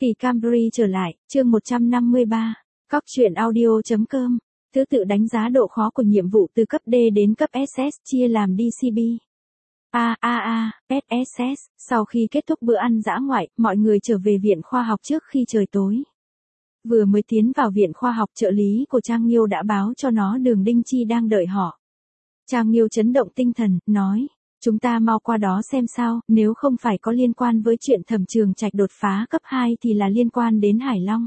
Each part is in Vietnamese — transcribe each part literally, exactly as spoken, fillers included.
Kỳ Camry trở lại, chương một trăm năm mươi ba, Cóc truyện audio chấm com, thứ tự đánh giá độ khó của nhiệm vụ từ cấp D đến cấp ét ét chia làm đê xê bê. A A A, ét ét ét, sau khi kết thúc bữa ăn dã ngoại, mọi người trở về viện khoa học trước khi trời tối. Vừa mới tiến vào viện khoa học, trợ lý của Trang Nghiêu đã báo cho nó Đường Đinh Chi đang đợi họ. Trang Nghiêu chấn động tinh thần, nói, chúng ta mau qua đó xem sao, nếu không phải có liên quan với chuyện Thẩm Trường Trạch đột phá cấp hai thì là liên quan đến Hải Long.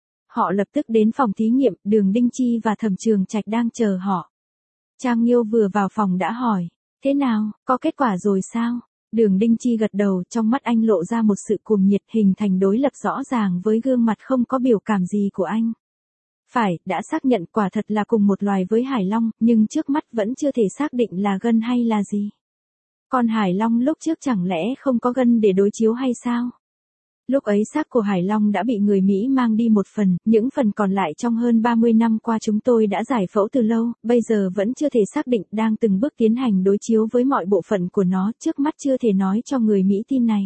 Họ lập tức đến phòng thí nghiệm, Đường Đinh Chi và Thẩm Trường Trạch đang chờ họ. Trang Nghiêu vừa vào phòng đã hỏi, thế nào, có kết quả rồi sao? Đường Đinh Chi gật đầu, trong mắt anh lộ ra một sự cuồng nhiệt hình thành đối lập rõ ràng với gương mặt không có biểu cảm gì của anh. Phải, đã xác nhận quả thật là cùng một loài với Hải Long, nhưng trước mắt vẫn chưa thể xác định là gân hay là gì. Còn Hải Long lúc trước chẳng lẽ không có gân để đối chiếu hay sao? Lúc ấy xác của Hải Long đã bị người Mỹ mang đi một phần, những phần còn lại trong hơn ba mươi năm qua chúng tôi đã giải phẫu từ lâu, bây giờ vẫn chưa thể xác định, đang từng bước tiến hành đối chiếu với mọi bộ phận của nó, trước mắt chưa thể nói cho người Mỹ tin này.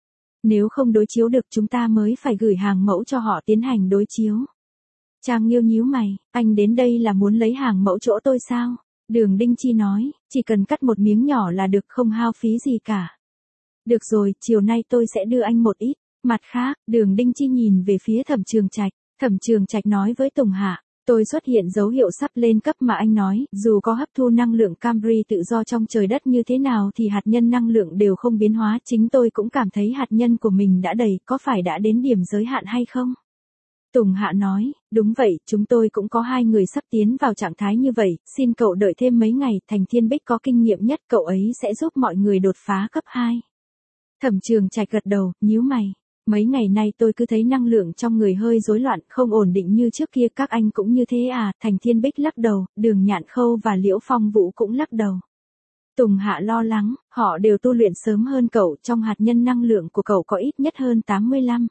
Nếu không đối chiếu được chúng ta mới phải gửi hàng mẫu cho họ tiến hành đối chiếu. Trang Nghiêu nhíu mày, anh đến đây là muốn lấy hàng mẫu chỗ tôi sao? Đường Đinh Chi nói, chỉ cần cắt một miếng nhỏ là được, không hao phí gì cả. Được rồi, chiều nay tôi sẽ đưa anh một ít. Mặt khác, Đường Đinh Chi nhìn về phía Thẩm Trường Trạch, Thẩm Trường Trạch nói với Tùng Hạ, tôi xuất hiện dấu hiệu sắp lên cấp mà anh nói, dù có hấp thu năng lượng Camry tự do trong trời đất như thế nào thì hạt nhân năng lượng đều không biến hóa, chính tôi cũng cảm thấy hạt nhân của mình đã đầy, có phải đã đến điểm giới hạn hay không? Tùng Hạ nói, đúng vậy, chúng tôi cũng có hai người sắp tiến vào trạng thái như vậy, xin cậu đợi thêm mấy ngày, Thành Thiên Bích có kinh nghiệm nhất, cậu ấy sẽ giúp mọi người đột phá cấp hai. Thẩm Trường Trạch gật đầu, nhíu mày. Mấy ngày nay tôi cứ thấy năng lượng trong người hơi rối loạn, không ổn định như trước kia, các anh cũng như thế à? Thành Thiên Bích lắc đầu, Đường Nhạn Khâu và Liễu Phong Vũ cũng lắc đầu. Tùng Hạ lo lắng, họ đều tu luyện sớm hơn cậu, trong hạt nhân năng lượng của cậu có ít nhất hơn tám mươi lăm.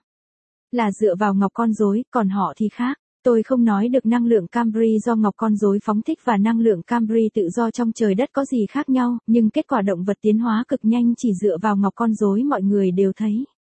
Là dựa vào ngọc con rối, còn họ thì khác. Tôi không nói được năng lượng Camry do ngọc con rối phóng thích và năng lượng Camry tự do trong trời đất có gì khác nhau, nhưng kết quả động vật tiến hóa cực nhanh chỉ dựa vào ngọc con rối mọi người đều thấy.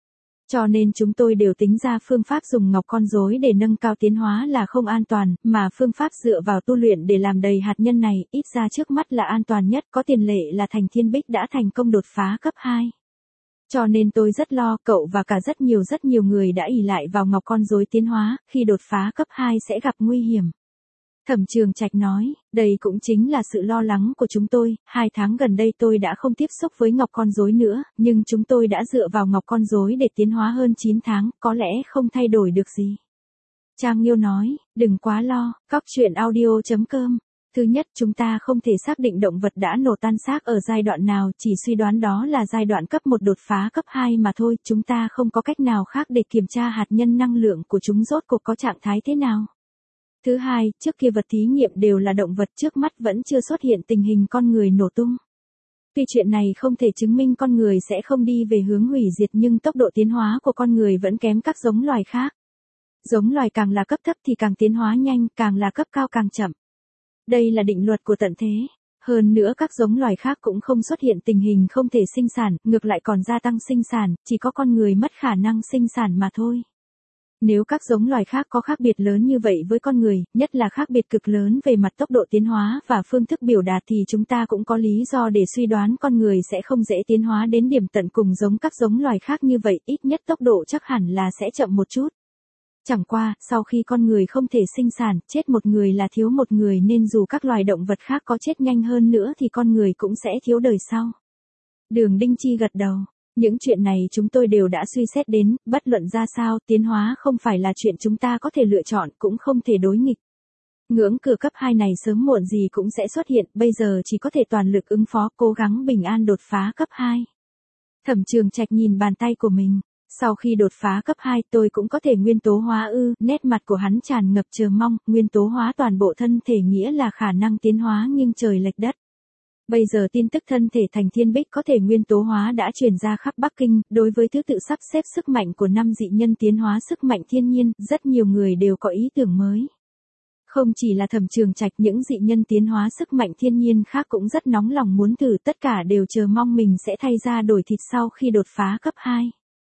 Cho nên chúng tôi đều tính ra phương pháp dùng ngọc con rối để nâng cao tiến hóa là không an toàn, mà phương pháp dựa vào tu luyện để làm đầy hạt nhân này, ít ra trước mắt là an toàn nhất, có tiền lệ là Thành Thiên Bích đã thành công đột phá cấp hai. Cho nên tôi rất lo, cậu và cả rất nhiều rất nhiều người đã ỷ lại vào ngọc con rối tiến hóa, khi đột phá cấp hai sẽ gặp nguy hiểm. Thẩm Trường Trạch nói, đây cũng chính là sự lo lắng của chúng tôi, hai tháng gần đây tôi đã không tiếp xúc với ngọc con rối nữa, nhưng chúng tôi đã dựa vào ngọc con rối để tiến hóa hơn chín tháng, có lẽ không thay đổi được gì. Trang Nghiêu nói, đừng quá lo, Cóc truyện audio chấm com. Thứ nhất, chúng ta không thể xác định động vật đã nổ tan xác ở giai đoạn nào, chỉ suy đoán đó là giai đoạn cấp một đột phá cấp hai mà thôi, chúng ta không có cách nào khác để kiểm tra hạt nhân năng lượng của chúng rốt cuộc có trạng thái thế nào. Thứ hai, trước kia vật thí nghiệm đều là động vật, trước mắt vẫn chưa xuất hiện tình hình con người nổ tung. Tuy chuyện này không thể chứng minh con người sẽ không đi về hướng hủy diệt nhưng tốc độ tiến hóa của con người vẫn kém các giống loài khác. Giống loài càng là cấp thấp thì càng tiến hóa nhanh, càng là cấp cao càng chậm. Đây là định luật của tận thế. Hơn nữa các giống loài khác cũng không xuất hiện tình hình không thể sinh sản, ngược lại còn gia tăng sinh sản, chỉ có con người mất khả năng sinh sản mà thôi. Nếu các giống loài khác có khác biệt lớn như vậy với con người, nhất là khác biệt cực lớn về mặt tốc độ tiến hóa và phương thức biểu đạt thì chúng ta cũng có lý do để suy đoán con người sẽ không dễ tiến hóa đến điểm tận cùng giống các giống loài khác như vậy, ít nhất tốc độ chắc hẳn là sẽ chậm một chút. Chẳng qua, sau khi con người không thể sinh sản, chết một người là thiếu một người nên dù các loài động vật khác có chết nhanh hơn nữa thì con người cũng sẽ thiếu đời sau. Đường Đinh Chi gật đầu. Những chuyện này chúng tôi đều đã suy xét đến, bất luận ra sao, tiến hóa không phải là chuyện chúng ta có thể lựa chọn, cũng không thể đối nghịch. Ngưỡng cửa cấp hai này sớm muộn gì cũng sẽ xuất hiện, bây giờ chỉ có thể toàn lực ứng phó, cố gắng bình an đột phá cấp hai. Thẩm Trường Trạch nhìn bàn tay của mình. Sau khi đột phá cấp hai tôi cũng có thể nguyên tố hóa ư, nét mặt của hắn tràn ngập chờ mong, nguyên tố hóa toàn bộ thân thể nghĩa là khả năng tiến hóa nghiêng trời lệch đất. Bây giờ tin tức thân thể Thành Thiên Bích có thể nguyên tố hóa đã truyền ra khắp Bắc Kinh, đối với thứ tự sắp xếp sức mạnh của năm dị nhân tiến hóa sức mạnh thiên nhiên, rất nhiều người đều có ý tưởng mới. Không chỉ là Thẩm Trường Trạch, những dị nhân tiến hóa sức mạnh thiên nhiên khác cũng rất nóng lòng muốn thử, tất cả đều chờ mong mình sẽ thay ra đổi thịt sau khi đột phá cấp hai.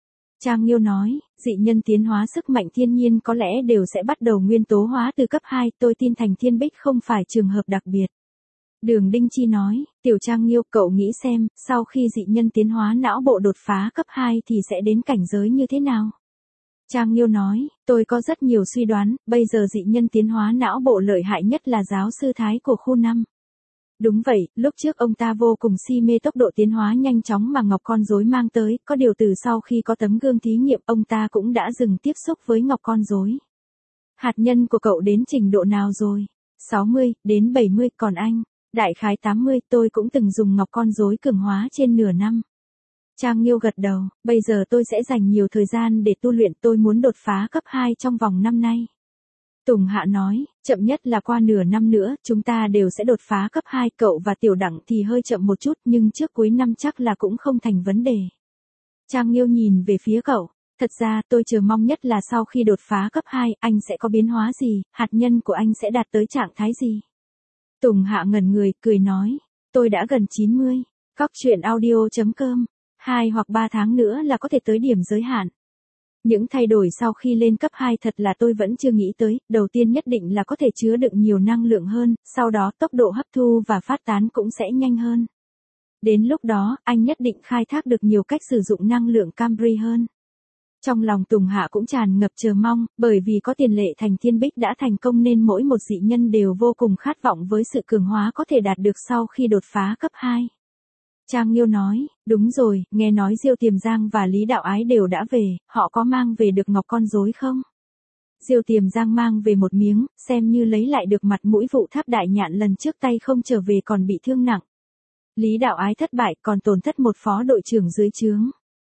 Trang Nghiêu nói, dị nhân tiến hóa sức mạnh thiên nhiên có lẽ đều sẽ bắt đầu nguyên tố hóa từ cấp hai, tôi tin Thành Thiên Bích không phải trường hợp đặc biệt. Đường Đinh Chi nói, Tiểu Trang Nghiêu, cậu nghĩ xem, sau khi dị nhân tiến hóa não bộ đột phá cấp hai thì sẽ đến cảnh giới như thế nào? Trang Nghiêu nói, tôi có rất nhiều suy đoán, bây giờ dị nhân tiến hóa não bộ lợi hại nhất là giáo sư Thái của khu năm. Đúng vậy, lúc trước ông ta vô cùng si mê tốc độ tiến hóa nhanh chóng mà ngọc con rối mang tới, có điều từ sau khi có tấm gương thí nghiệm ông ta cũng đã dừng tiếp xúc với ngọc con rối. Hạt nhân của cậu đến trình độ nào rồi? sáu mươi, đến bảy mươi, còn anh? Đại khái tám mươi, tôi cũng từng dùng ngọc con rối cường hóa trên nửa năm. Trang Nghiêu gật đầu, bây giờ tôi sẽ dành nhiều thời gian để tu luyện, tôi muốn đột phá cấp hai trong vòng năm nay. Tùng Hạ nói, chậm nhất là qua nửa năm nữa, chúng ta đều sẽ đột phá cấp hai, cậu và Tiểu Đẳng thì hơi chậm một chút, nhưng trước cuối năm chắc là cũng không thành vấn đề. Trang Nghiêu nhìn về phía cậu, thật ra tôi chờ mong nhất là sau khi đột phá cấp hai, anh sẽ có biến hóa gì, hạt nhân của anh sẽ đạt tới trạng thái gì. Tùng Hạ ngẩn người, cười nói, tôi đã gần chín mươi, Cóc truyện audio chấm com, hai hoặc ba tháng nữa là có thể tới điểm giới hạn. Những thay đổi sau khi lên cấp hai thật là tôi vẫn chưa nghĩ tới, đầu tiên nhất định là có thể chứa đựng nhiều năng lượng hơn, sau đó tốc độ hấp thu và phát tán cũng sẽ nhanh hơn. Đến lúc đó, anh nhất định khai thác được nhiều cách sử dụng năng lượng Camry hơn. Trong lòng Tùng Hạ cũng tràn ngập chờ mong, bởi vì có tiền lệ Thành Thiên Bích đã thành công nên mỗi một dị nhân đều vô cùng khát vọng với sự cường hóa có thể đạt được sau khi đột phá cấp hai. Trang Nghiêu nói, đúng rồi, nghe nói Diêu Tiềm Giang và Lý Đạo Ái đều đã về, họ có mang về được ngọc con rối không? Diêu Tiềm Giang mang về một miếng, xem như lấy lại được mặt mũi vụ Tháp Đại Nhạn lần trước tay không trở về còn bị thương nặng. Lý Đạo Ái thất bại còn tổn thất một phó đội trưởng dưới trướng.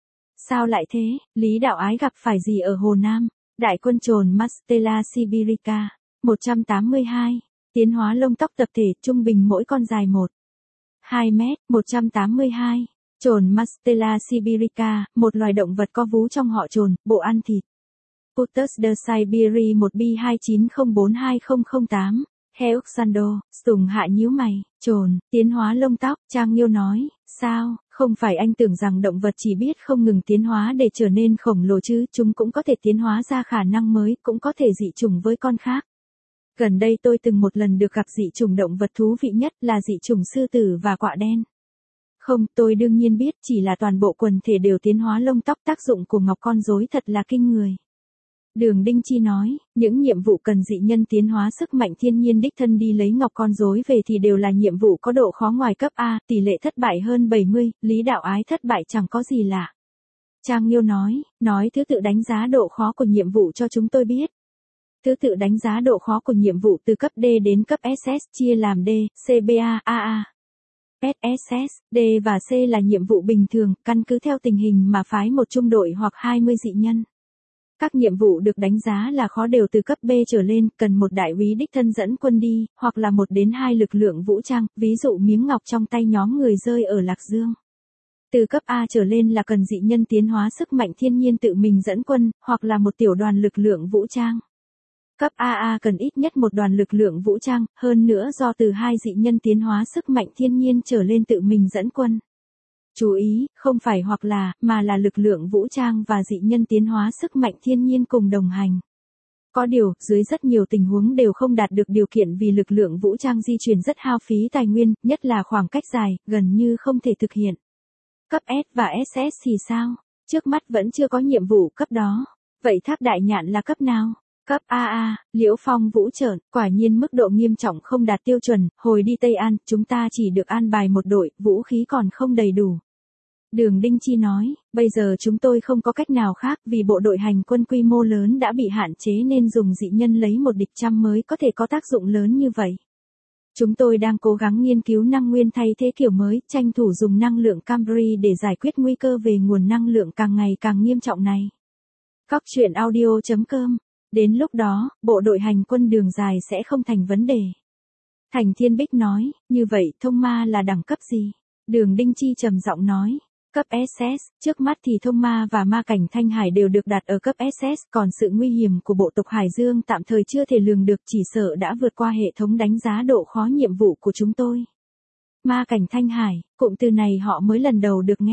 Sao lại thế, Lý Đạo Ái gặp phải gì ở Hồ Nam? Đại quân trồn Mastela Sibirica, một trăm tám mươi hai, tiến hóa lông tóc tập thể trung bình mỗi con dài một phẩy hai mét, một trăm tám mươi hai. Trồn Mastela Sibirica, một loài động vật có vú trong họ trồn, bộ ăn thịt. Putus de Siberia một B hai chín không bốn hai không không tám, Heuxando, Tùng Hạ nhíu mày, trồn, tiến hóa lông tóc, Trang Nghiêu nói, sao, không phải anh tưởng rằng động vật chỉ biết không ngừng tiến hóa để trở nên khổng lồ chứ, chúng cũng có thể tiến hóa ra khả năng mới, cũng có thể dị chủng với con khác. Gần đây tôi từng một lần được gặp dị chủng động vật thú vị nhất là dị chủng sư tử và quạ đen. Không, tôi đương nhiên biết, chỉ là toàn bộ quần thể đều tiến hóa lông tóc, tác dụng của ngọc con rối thật là kinh người. Đường Đinh Chi nói, những nhiệm vụ cần dị nhân tiến hóa sức mạnh thiên nhiên đích thân đi lấy ngọc con rối về thì đều là nhiệm vụ có độ khó ngoài cấp A, tỷ lệ thất bại hơn bảy mươi, Lý Đạo Ái thất bại chẳng có gì lạ. Trang Nghiêu nói, nói thứ tự đánh giá độ khó của nhiệm vụ cho chúng tôi biết. Thứ tự đánh giá độ khó của nhiệm vụ từ cấp D đến cấp ét ét chia làm D, C B A, A A. ét ét, D và C là nhiệm vụ bình thường, căn cứ theo tình hình mà phái một trung đội hoặc hai mươi dị nhân. Các nhiệm vụ được đánh giá là khó đều từ cấp B trở lên, cần một đại úy đích thân dẫn quân đi, hoặc là một đến hai lực lượng vũ trang, ví dụ miếng ngọc trong tay nhóm người rơi ở Lạc Dương. Từ cấp A trở lên là cần dị nhân tiến hóa sức mạnh thiên nhiên tự mình dẫn quân, hoặc là một tiểu đoàn lực lượng vũ trang. Cấp a a cần ít nhất một đoàn lực lượng vũ trang, hơn nữa do từ hai dị nhân tiến hóa sức mạnh thiên nhiên trở lên tự mình dẫn quân. Chú ý, không phải hoặc là, mà là lực lượng vũ trang và dị nhân tiến hóa sức mạnh thiên nhiên cùng đồng hành. Có điều, dưới rất nhiều tình huống đều không đạt được điều kiện vì lực lượng vũ trang di chuyển rất hao phí tài nguyên, nhất là khoảng cách dài, gần như không thể thực hiện. Cấp S và ét ét thì sao? Trước mắt vẫn chưa có nhiệm vụ cấp đó. Vậy Tháp Đại Nhạn là cấp nào? Cấp a a, Liễu Phong Vũ trợn, quả nhiên mức độ nghiêm trọng không đạt tiêu chuẩn, hồi đi Tây An, chúng ta chỉ được an bài một đội, vũ khí còn không đầy đủ. Đường Đinh Chi nói, bây giờ chúng tôi không có cách nào khác vì bộ đội hành quân quy mô lớn đã bị hạn chế nên dùng dị nhân lấy một địch trăm mới có thể có tác dụng lớn như vậy. Chúng tôi đang cố gắng nghiên cứu năng nguyên thay thế kiểu mới, tranh thủ dùng năng lượng Camry để giải quyết nguy cơ về nguồn năng lượng càng ngày càng nghiêm trọng này. Cóc truyện audio chấm com. Đến lúc đó, bộ đội hành quân đường dài sẽ không thành vấn đề. Thành Thiên Bích nói, như vậy thông ma là đẳng cấp gì? Đường Đinh Chi trầm giọng nói, cấp ét ét, trước mắt thì thông ma và ma cảnh Thanh Hải đều được đặt ở cấp ét ét, còn sự nguy hiểm của bộ tộc Hải Dương tạm thời chưa thể lường được, chỉ sợ đã vượt qua hệ thống đánh giá độ khó nhiệm vụ của chúng tôi. Ma cảnh Thanh Hải, cụm từ này họ mới lần đầu được nghe.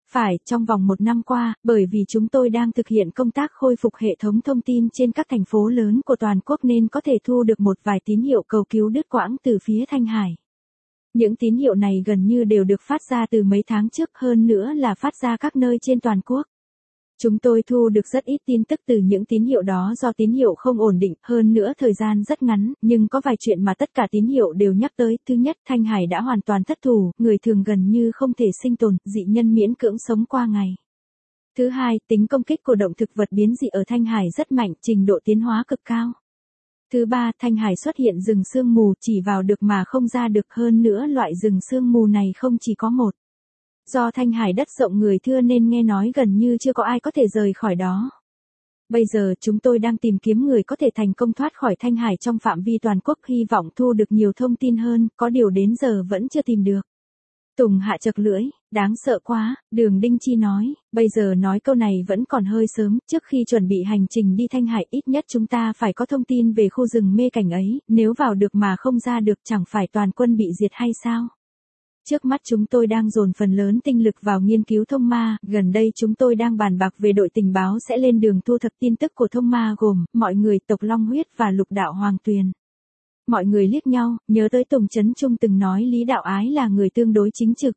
Phải, trong vòng một năm qua, bởi vì chúng tôi đang thực hiện công tác khôi phục hệ thống thông tin trên các thành phố lớn của toàn quốc nên có thể thu được một vài tín hiệu cầu cứu đứt quãng từ phía Thanh Hải. Những tín hiệu này gần như đều được phát ra từ mấy tháng trước, hơn nữa là phát ra các nơi trên toàn quốc. Chúng tôi thu được rất ít tin tức từ những tín hiệu đó do tín hiệu không ổn định, hơn nữa thời gian rất ngắn, nhưng có vài chuyện mà tất cả tín hiệu đều nhắc tới. Thứ nhất, Thanh Hải đã hoàn toàn thất thủ, người thường gần như không thể sinh tồn, dị nhân miễn cưỡng sống qua ngày. Thứ hai, tính công kích của động thực vật biến dị ở Thanh Hải rất mạnh, trình độ tiến hóa cực cao. Thứ ba, Thanh Hải xuất hiện rừng sương mù, chỉ vào được mà không ra được, hơn nữa loại rừng sương mù này không chỉ có một. Do Thanh Hải đất rộng người thưa nên nghe nói gần như chưa có ai có thể rời khỏi đó. Bây giờ chúng tôi đang tìm kiếm người có thể thành công thoát khỏi Thanh Hải trong phạm vi toàn quốc, hy vọng thu được nhiều thông tin hơn, có điều đến giờ vẫn chưa tìm được. Tùng Hạ chật lưỡi, đáng sợ quá, Đường Đinh Chi nói, bây giờ nói câu này vẫn còn hơi sớm, trước khi chuẩn bị hành trình đi Thanh Hải ít nhất chúng ta phải có thông tin về khu rừng mê cảnh ấy, nếu vào được mà không ra được chẳng phải toàn quân bị diệt hay sao? Trước mắt chúng tôi đang dồn phần lớn tinh lực vào nghiên cứu thông ma, gần đây chúng tôi đang bàn bạc về đội tình báo sẽ lên đường thu thập tin tức của thông ma gồm, mọi người tộc Long Huyết và Lục Đạo Hoàng Tuyền. Mọi người liếc nhau, nhớ tới Tùng Chấn Trung từng nói Lý Đạo Ái là người tương đối chính trực.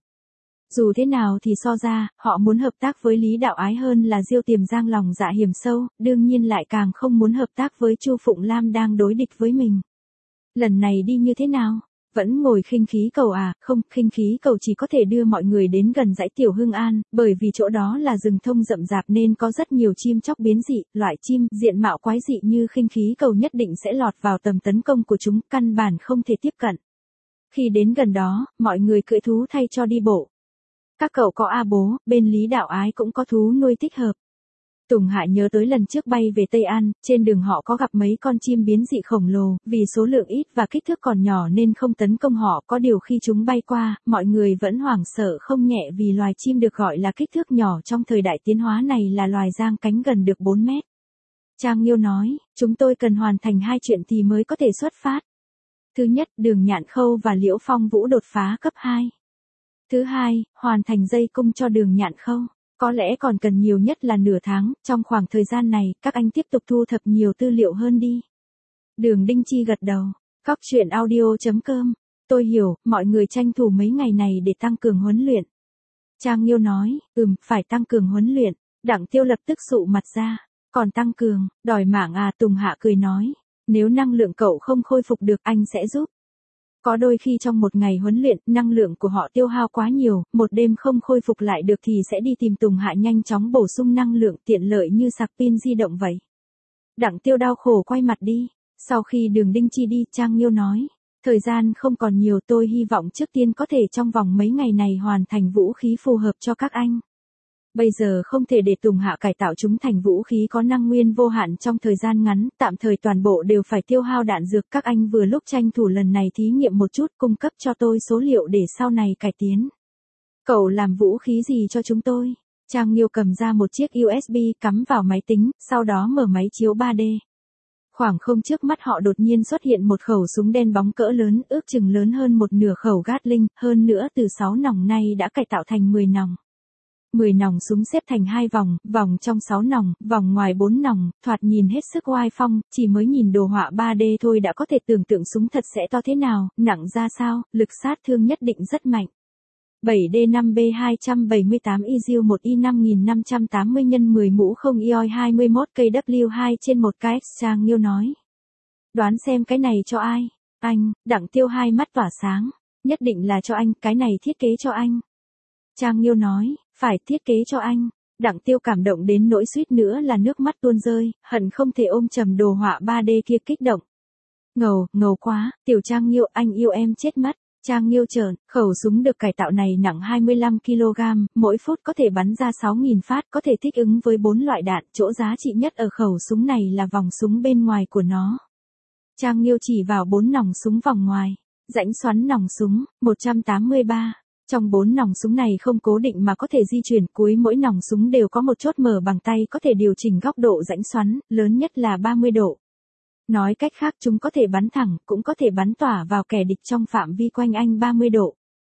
Dù thế nào thì so ra, họ muốn hợp tác với Lý Đạo Ái hơn là Diêu Tiềm Giang lòng dạ hiểm sâu, đương nhiên lại càng không muốn hợp tác với Chu Phụng Lam đang đối địch với mình. Lần này đi như thế nào? Vẫn ngồi khinh khí cầu à? Không, khinh khí cầu chỉ có thể đưa mọi người đến gần dãy Tiểu Hưng An, bởi vì chỗ đó là rừng thông rậm rạp nên có rất nhiều chim chóc biến dị, loại chim diện mạo quái dị như khinh khí cầu nhất định sẽ lọt vào tầm tấn công của chúng, căn bản không thể tiếp cận. Khi đến gần đó, mọi người cưỡi thú thay cho đi bộ. Các cậu có A bố, bên Lý Đạo Ái cũng có thú nuôi thích hợp. Tùng Hạ nhớ tới lần trước bay về Tây An, trên đường họ có gặp mấy con chim biến dị khổng lồ, vì số lượng ít và kích thước còn nhỏ nên không tấn công họ, có điều khi chúng bay qua, mọi người vẫn hoảng sợ không nhẹ vì loài chim được gọi là kích thước nhỏ trong thời đại tiến hóa này là loài giang cánh gần được bốn mét. Trang Nghiêu nói, chúng tôi cần hoàn thành hai chuyện thì mới có thể xuất phát. Thứ nhất, Đường Nhạn Khâu và Liễu Phong Vũ đột phá cấp hai. Thứ hai, hoàn thành dây cung cho Đường Nhạn Khâu. Có lẽ còn cần nhiều nhất là nửa tháng, trong khoảng thời gian này, các anh tiếp tục thu thập nhiều tư liệu hơn đi. Đường Đinh Chi gật đầu. Cóc truyện audio chấm com. Tôi hiểu, mọi người tranh thủ mấy ngày này để tăng cường huấn luyện. Trang Nghiêu nói, ừm, phải tăng cường huấn luyện. Đặng Tiêu lập tức sụ mặt ra. Còn tăng cường, đòi mạng à? Tùng Hạ cười nói. Nếu năng lượng cậu không khôi phục được anh sẽ giúp. Có đôi khi trong một ngày huấn luyện, năng lượng của họ tiêu hao quá nhiều, một đêm không khôi phục lại được thì sẽ đi tìm Tùng Hạ nhanh chóng bổ sung năng lượng tiện lợi như sạc pin di động vậy. Đặng Tiêu đau khổ quay mặt đi. Sau khi Đường Đinh Chi đi, Trang Nghiêu nói. Thời gian không còn nhiều, tôi hy vọng trước tiên có thể trong vòng mấy ngày này hoàn thành vũ khí phù hợp cho các anh. Bây giờ không thể để Tùng Hạ cải tạo chúng thành vũ khí có năng nguyên vô hạn trong thời gian ngắn, tạm thời toàn bộ đều phải tiêu hao đạn dược. Các anh vừa lúc tranh thủ lần này thí nghiệm một chút, cung cấp cho tôi số liệu để sau này cải tiến. Cậu làm vũ khí gì cho chúng tôi? Trang Nghiêu cầm ra một chiếc u ét bê cắm vào máy tính, sau đó mở máy chiếu ba D. Khoảng không trước mắt họ đột nhiên xuất hiện một khẩu súng đen bóng cỡ lớn, ước chừng lớn hơn một nửa khẩu Gatling, hơn nữa từ sáu nòng nay đã cải tạo thành mười nòng. mười nòng súng xếp thành hai vòng, vòng trong sáu nòng, vòng ngoài bốn nòng, thoạt nhìn hết sức oai phong, chỉ mới nhìn đồ họa ba D thôi đã có thể tưởng tượng súng thật sẽ to thế nào, nặng ra sao, lực sát thương nhất định rất mạnh. bảy D năm B hai bảy tám I Diêu một I năm năm tám mươi nhân mười mũ không I O I hai mươi mốt K W hai trên một K X. Trang Nghiêu nói. Đoán xem cái này cho ai? Anh. Đặng Tiêu hai mắt tỏa sáng. Nhất định là cho anh, cái này thiết kế cho anh. Trang Nghiêu nói, phải thiết kế cho anh. Đặng Tiêu cảm động đến nỗi suýt nữa là nước mắt tuôn rơi, hận không thể ôm chầm đồ họa ba D kia kích động. Ngầu, ngầu quá, Tiểu Trang Nghiêu, anh yêu em chết mất. Trang Nghiêu trợn, khẩu súng được cải tạo này nặng hai mươi lăm ki lô gam, mỗi phút có thể bắn ra sáu nghìn phát, có thể thích ứng với bốn loại đạn, chỗ giá trị nhất ở khẩu súng này là vòng súng bên ngoài của nó. Trang Nghiêu chỉ vào bốn nòng súng vòng ngoài, rãnh xoắn nòng súng, một trăm tám mươi ba. Trong bốn nòng súng này không cố định mà có thể di chuyển, cuối mỗi nòng súng đều có một chốt mở bằng tay có thể điều chỉnh góc độ rãnh xoắn, lớn nhất là ba mươi độ. Nói cách khác chúng có thể bắn thẳng, cũng có thể bắn tỏa vào kẻ địch trong phạm vi quanh anh ba mươi độ.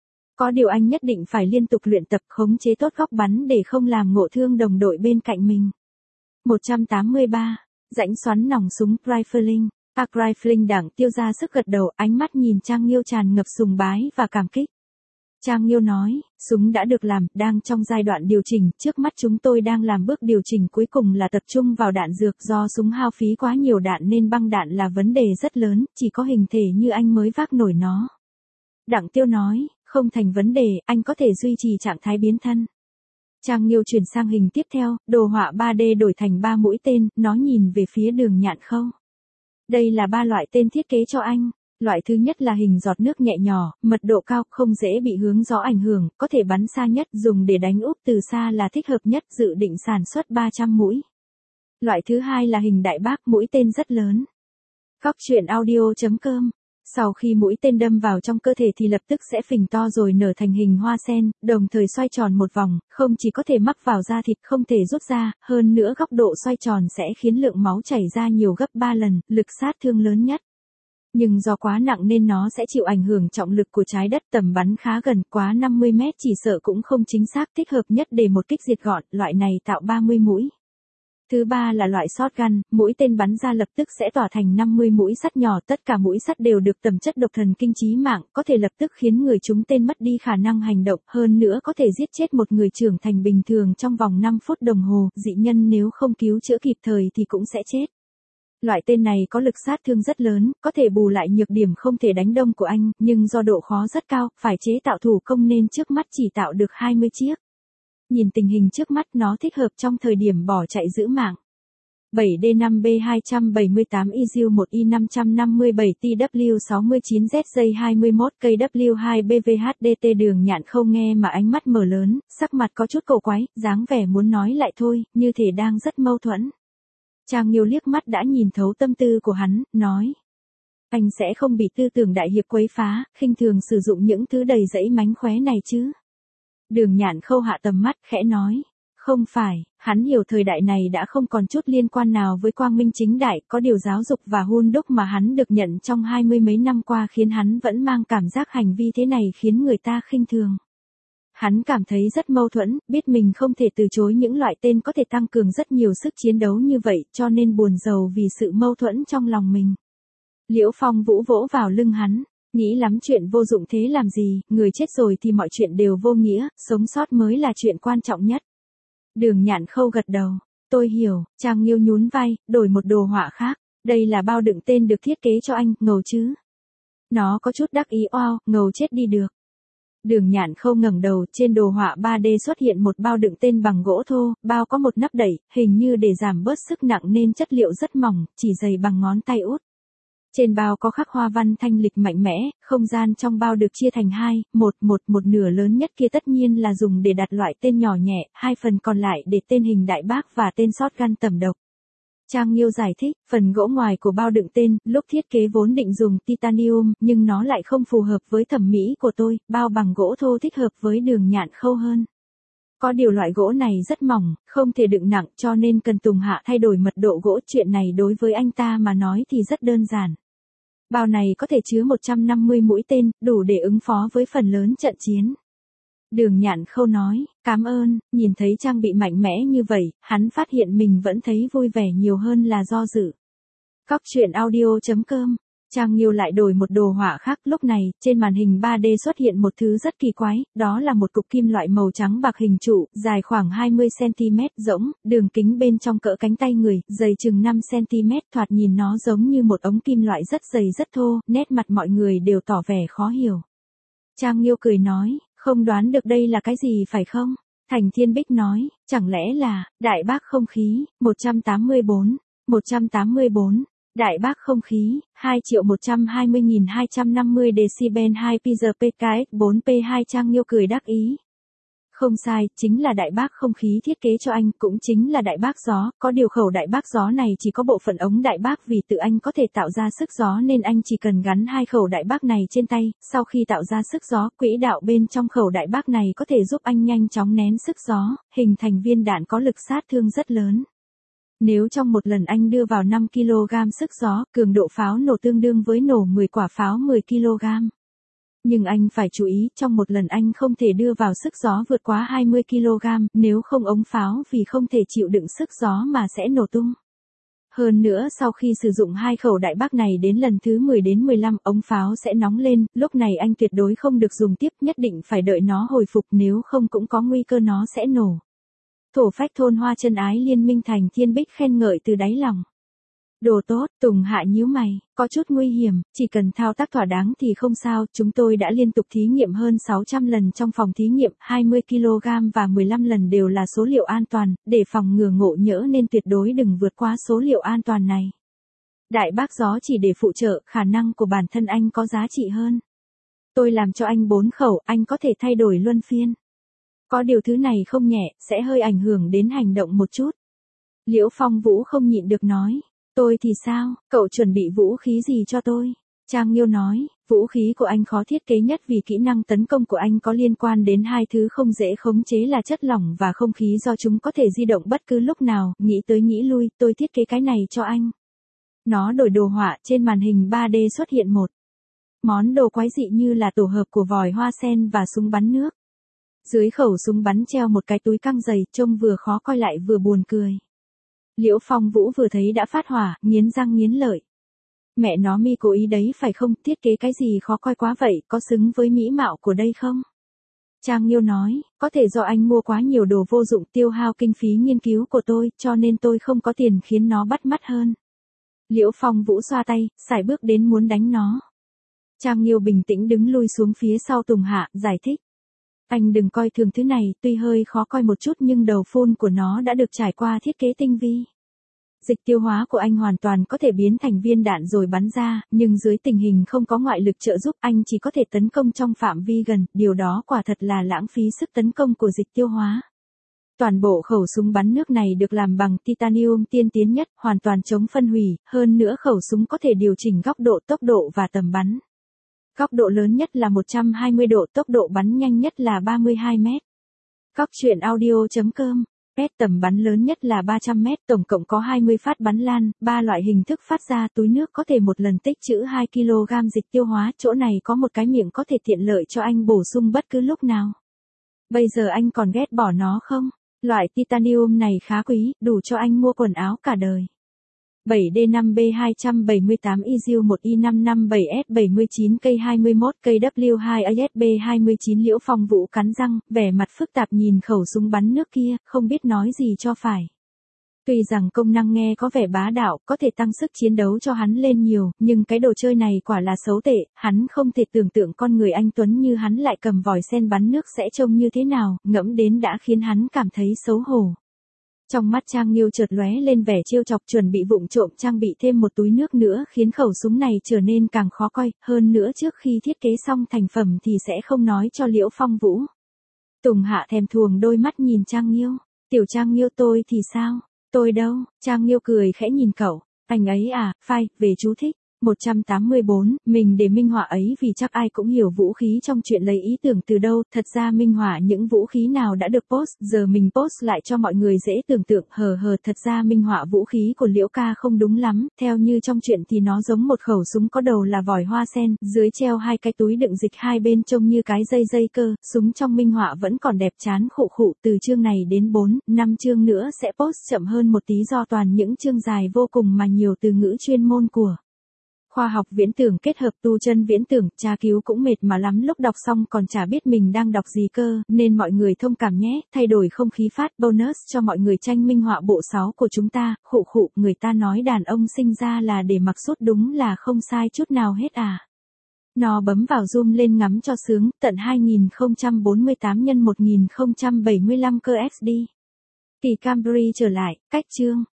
Có điều anh nhất định phải liên tục luyện tập khống chế tốt góc bắn để không làm ngộ thương đồng đội bên cạnh mình. một trăm tám mươi ba. Rãnh xoắn nòng súng rifling. Arc rifling Đảng Tiêu ra sức gật đầu, ánh mắt nhìn Trang Nghiêu tràn ngập sùng bái và cảm kích. Trang Nghiêu nói, súng đã được làm, đang trong giai đoạn điều chỉnh, trước mắt chúng tôi đang làm bước điều chỉnh cuối cùng là tập trung vào đạn dược, do súng hao phí quá nhiều đạn nên băng đạn là vấn đề rất lớn, chỉ có hình thể như anh mới vác nổi nó. Đặng Tiêu nói, không thành vấn đề, anh có thể duy trì trạng thái biến thân. Trang Nghiêu chuyển sang hình tiếp theo, đồ họa ba D đổi thành ba mũi tên, nó nhìn về phía Đường Nhạn Khâu. Đây là ba loại tên thiết kế cho anh. Loại thứ nhất là hình giọt nước nhẹ nhỏ, mật độ cao, không dễ bị hướng gió ảnh hưởng, có thể bắn xa nhất, dùng để đánh úp từ xa là thích hợp nhất, dự định sản xuất ba trăm mũi. Loại thứ hai là hình đại bác, mũi tên rất lớn. Góc truyện audio chấm com. Sau khi mũi tên đâm vào trong cơ thể thì lập tức sẽ phình to rồi nở thành hình hoa sen, đồng thời xoay tròn một vòng, không chỉ có thể mắc vào da thịt không thể rút ra, hơn nữa góc độ xoay tròn sẽ khiến lượng máu chảy ra nhiều gấp ba lần, lực sát thương lớn nhất. Nhưng do quá nặng nên nó sẽ chịu ảnh hưởng trọng lực của trái đất, tầm bắn khá gần, quá năm mươi mét chỉ sợ cũng không chính xác, thích hợp nhất để một kích diệt gọn, loại này tạo ba mươi mũi. Thứ ba là loại shotgun, mũi tên bắn ra lập tức sẽ tỏa thành năm mươi mũi sắt nhỏ, tất cả mũi sắt đều được tẩm chất độc thần kinh chí mạng, có thể lập tức khiến người trúng tên mất đi khả năng hành động, hơn nữa có thể giết chết một người trưởng thành bình thường trong vòng năm phút đồng hồ, dị nhân nếu không cứu chữa kịp thời thì cũng sẽ chết. Loại tên này có lực sát thương rất lớn, có thể bù lại nhược điểm không thể đánh đông của anh, nhưng do độ khó rất cao, phải chế tạo thủ công nên trước mắt chỉ tạo được hai mươi chiếc. Nhìn tình hình trước mắt nó thích hợp trong thời điểm bỏ chạy giữ mạng. bảy D năm B hai bảy tám I S U một I năm năm bảy T W sáu chín Z J hai mốt K W hai B V H D T Đường Nhạn Khâu nghe mà ánh mắt mở lớn, sắc mặt có chút cổ quái, dáng vẻ muốn nói lại thôi, như thể đang rất mâu thuẫn. Trang Nghiêu liếc mắt đã nhìn thấu tâm tư của hắn, nói. Anh sẽ không bị tư tưởng đại hiệp quấy phá, khinh thường sử dụng những thứ đầy dẫy mánh khóe này chứ. Đường Nhạn Khâu hạ tầm mắt, khẽ nói. Không phải, hắn hiểu thời đại này đã không còn chút liên quan nào với quang minh chính đại, có điều giáo dục và hun đúc mà hắn được nhận trong hai mươi mấy năm qua khiến hắn vẫn mang cảm giác hành vi thế này khiến người ta khinh thường. Hắn cảm thấy rất mâu thuẫn, biết mình không thể từ chối những loại tên có thể tăng cường rất nhiều sức chiến đấu như vậy, cho nên buồn rầu vì sự mâu thuẫn trong lòng mình. Liễu Phong Vũ vỗ vào lưng hắn, nghĩ lắm chuyện vô dụng thế làm gì, người chết rồi thì mọi chuyện đều vô nghĩa, sống sót mới là chuyện quan trọng nhất. Đường Nhạn Khâu gật đầu, tôi hiểu. Trang Nghiêu nhún vai, đổi một đồ họa khác, đây là bao đựng tên được thiết kế cho anh, ngầu chứ. Nó có chút đắc ý, oao, ngầu chết đi được. Đường Nhạn Khâu ngẩng đầu, trên đồ họa ba D xuất hiện một bao đựng tên bằng gỗ thô, bao có một nắp đẩy, hình như để giảm bớt sức nặng nên chất liệu rất mỏng, chỉ dày bằng ngón tay út. Trên bao có khắc hoa văn thanh lịch mạnh mẽ, không gian trong bao được chia thành hai, một, một, một nửa lớn nhất kia tất nhiên là dùng để đặt loại tên nhỏ nhẹ, hai phần còn lại để tên hình đại bác và tên shotgun tầm độc. Trang Nghiêu giải thích, phần gỗ ngoài của bao đựng tên, lúc thiết kế vốn định dùng titanium, nhưng nó lại không phù hợp với thẩm mỹ của tôi, bao bằng gỗ thô thích hợp với Đường Nhạn Khâu hơn. Có điều loại gỗ này rất mỏng, không thể đựng nặng cho nên cần Tùng Hạ thay đổi mật độ gỗ, chuyện này đối với anh ta mà nói thì rất đơn giản. Bao này có thể chứa một trăm năm mươi mũi tên, đủ để ứng phó với phần lớn trận chiến. Đường Nhạn Khâu nói, cảm ơn, nhìn thấy trang bị mạnh mẽ như vậy, hắn phát hiện mình vẫn thấy vui vẻ nhiều hơn là do dự. Góc truyện audio chấm com. Trang Nghiêu lại đổi một đồ họa khác, lúc này, trên màn hình ba D xuất hiện một thứ rất kỳ quái, đó là một cục kim loại màu trắng bạc hình trụ, dài khoảng hai mươi xăng-ti-mét, rỗng, đường kính bên trong cỡ cánh tay người, dày chừng năm xăng-ti-mét, thoạt nhìn nó giống như một ống kim loại rất dày rất thô, nét mặt mọi người đều tỏ vẻ khó hiểu. Trang Nghiêu cười nói, không đoán được đây là cái gì phải không? Thành Thiên Bích nói, chẳng lẽ là, đại bác không khí, một trăm tám mươi bốn, một trăm tám mươi bốn. Đại bác không khí, hai triệu một trăm hai mươi nghìn hai trăm năm mươi decibel hai P G P K X bốn P hai. Trang Nghiêu cười đắc ý. Không sai, chính là đại bác không khí thiết kế cho anh, cũng chính là đại bác gió, có điều khẩu đại bác gió này chỉ có bộ phận ống đại bác vì tự anh có thể tạo ra sức gió nên anh chỉ cần gắn hai khẩu đại bác này trên tay, sau khi tạo ra sức gió, quỹ đạo bên trong khẩu đại bác này có thể giúp anh nhanh chóng nén sức gió, hình thành viên đạn có lực sát thương rất lớn. Nếu trong một lần anh đưa vào năm ki lô gam sức gió, cường độ pháo nổ tương đương với nổ mười quả pháo mười ki lô gam. Nhưng anh phải chú ý, trong một lần anh không thể đưa vào sức gió vượt quá hai mươi ki lô gam, nếu không ống pháo vì không thể chịu đựng sức gió mà sẽ nổ tung. Hơn nữa sau khi sử dụng hai khẩu đại bác này đến lần thứ mười đến mười lăm, ống pháo sẽ nóng lên, lúc này anh tuyệt đối không được dùng tiếp, nhất định phải đợi nó hồi phục, nếu không cũng có nguy cơ nó sẽ nổ. Thổ phách thôn Hoa Chân Ái Liên Minh Thành Thiên Bích khen ngợi từ đáy lòng. Đồ tốt, Tùng Hạ nhíu mày, có chút nguy hiểm, chỉ cần thao tác thỏa đáng thì không sao, chúng tôi đã liên tục thí nghiệm hơn sáu trăm lần trong phòng thí nghiệm, hai mươi ki lô gam và mười lăm lần đều là số liệu an toàn, để phòng ngừa ngộ nhỡ nên tuyệt đối đừng vượt qua số liệu an toàn này. Đại bác gió chỉ để phụ trợ, khả năng của bản thân anh có giá trị hơn. Tôi làm cho anh bốn khẩu, anh có thể thay đổi luân phiên. Có điều thứ này không nhẹ, sẽ hơi ảnh hưởng đến hành động một chút. Liễu Phong Vũ không nhịn được nói. Tôi thì sao, cậu chuẩn bị vũ khí gì cho tôi? Trang Nghiêu nói, vũ khí của anh khó thiết kế nhất vì kỹ năng tấn công của anh có liên quan đến hai thứ không dễ khống chế là chất lỏng và không khí do chúng có thể di động bất cứ lúc nào, nghĩ tới nghĩ lui, tôi thiết kế cái này cho anh. Nó đổi đồ họa, trên màn hình ba D xuất hiện một món đồ quái dị như là tổ hợp của vòi hoa sen và súng bắn nước. Dưới khẩu súng bắn treo một cái túi căng dày, trông vừa khó coi lại vừa buồn cười. Liễu Phong Vũ vừa thấy đã phát hỏa, nghiến răng nghiến lợi. Mẹ nó mi cố ý đấy phải không, thiết kế cái gì khó coi quá vậy, có xứng với mỹ mạo của đây không? Trang Nghiêu nói, có thể do anh mua quá nhiều đồ vô dụng tiêu hao kinh phí nghiên cứu của tôi, cho nên tôi không có tiền khiến nó bắt mắt hơn. Liễu Phong Vũ xoa tay, sải bước đến muốn đánh nó. Trang Nghiêu bình tĩnh đứng lui xuống phía sau Tùng Hạ, giải thích. Anh đừng coi thường thứ này, tuy hơi khó coi một chút nhưng đầu phun của nó đã được trải qua thiết kế tinh vi. Dịch tiêu hóa của anh hoàn toàn có thể biến thành viên đạn rồi bắn ra, nhưng dưới tình hình không có ngoại lực trợ giúp anh chỉ có thể tấn công trong phạm vi gần, điều đó quả thật là lãng phí sức tấn công của dịch tiêu hóa. Toàn bộ khẩu súng bắn nước này được làm bằng titanium tiên tiến nhất, hoàn toàn chống phân hủy, hơn nữa khẩu súng có thể điều chỉnh góc độ, tốc độ và tầm bắn. Góc độ lớn nhất là một trăm hai mươi độ, tốc độ bắn nhanh nhất là ba mươi hai mét. Cóc truyện audio chấm com. Pet tầm bắn lớn nhất là ba trăm mét, tổng cộng có hai mươi phát bắn lan, ba loại hình thức phát ra túi nước có thể một lần tích trữ hai ki lô gam dịch tiêu hóa, chỗ này có một cái miệng có thể tiện lợi cho anh bổ sung bất cứ lúc nào. Bây giờ anh còn ghét bỏ nó không? Loại titanium này khá quý, đủ cho anh mua quần áo cả đời. bảy D năm B hai bảy tám I S U một I năm năm bảy S bảy chín K hai mốt K W hai A S B hai chín. Liễu Phong Vũ cắn răng, vẻ mặt phức tạp nhìn khẩu súng bắn nước kia, không biết nói gì cho phải. Tuy rằng công năng nghe có vẻ bá đạo, có thể tăng sức chiến đấu cho hắn lên nhiều, nhưng cái đồ chơi này quả là xấu tệ, hắn không thể tưởng tượng con người anh tuấn như hắn lại cầm vòi sen bắn nước sẽ trông như thế nào, ngẫm đến đã khiến hắn cảm thấy xấu hổ. Trong mắt Trang Nghiêu chợt lóe lên vẻ trêu chọc, chuẩn bị vụng trộm trang bị thêm một túi nước nữa khiến khẩu súng này trở nên càng khó coi, hơn nữa trước khi thiết kế xong thành phẩm thì sẽ không nói cho Liễu Phong Vũ. Tùng Hạ thèm thuồng đôi mắt nhìn Trang Nghiêu, tiểu Trang Nghiêu tôi thì sao, tôi đâu, Trang Nghiêu cười khẽ nhìn cậu, anh ấy à, phai, về chú thích. một trăm tám mươi bốn, mình để minh họa ấy vì chắc ai cũng hiểu vũ khí trong chuyện lấy ý tưởng từ đâu, thật ra minh họa những vũ khí nào đã được post, giờ mình post lại cho mọi người dễ tưởng tượng, hờ hờ, thật ra minh họa vũ khí của Liễu ca không đúng lắm, theo như trong chuyện thì nó giống một khẩu súng có đầu là vòi hoa sen, dưới treo hai cái túi đựng dịch hai bên trông như cái dây dây cơ, súng trong minh họa vẫn còn đẹp chán khụ khụ, từ chương này đến bốn, năm chương nữa sẽ post chậm hơn một tí do toàn những chương dài vô cùng mà nhiều từ ngữ chuyên môn của khoa học viễn tưởng kết hợp tu chân viễn tưởng, tra cứu cũng mệt mà lắm, lúc đọc xong còn chả biết mình đang đọc gì cơ, nên mọi người thông cảm nhé, thay đổi không khí phát bonus cho mọi người tranh minh họa bộ sáu của chúng ta, khụ khụ, người ta nói đàn ông sinh ra là để mặc sút đúng là không sai chút nào hết à. Nó bấm vào zoom lên ngắm cho sướng, tận hai nghìn không trăm bốn mươi tám nhân một nghìn không trăm bảy mươi lăm cơ ét đê. Kỳ Camry trở lại, cách chương.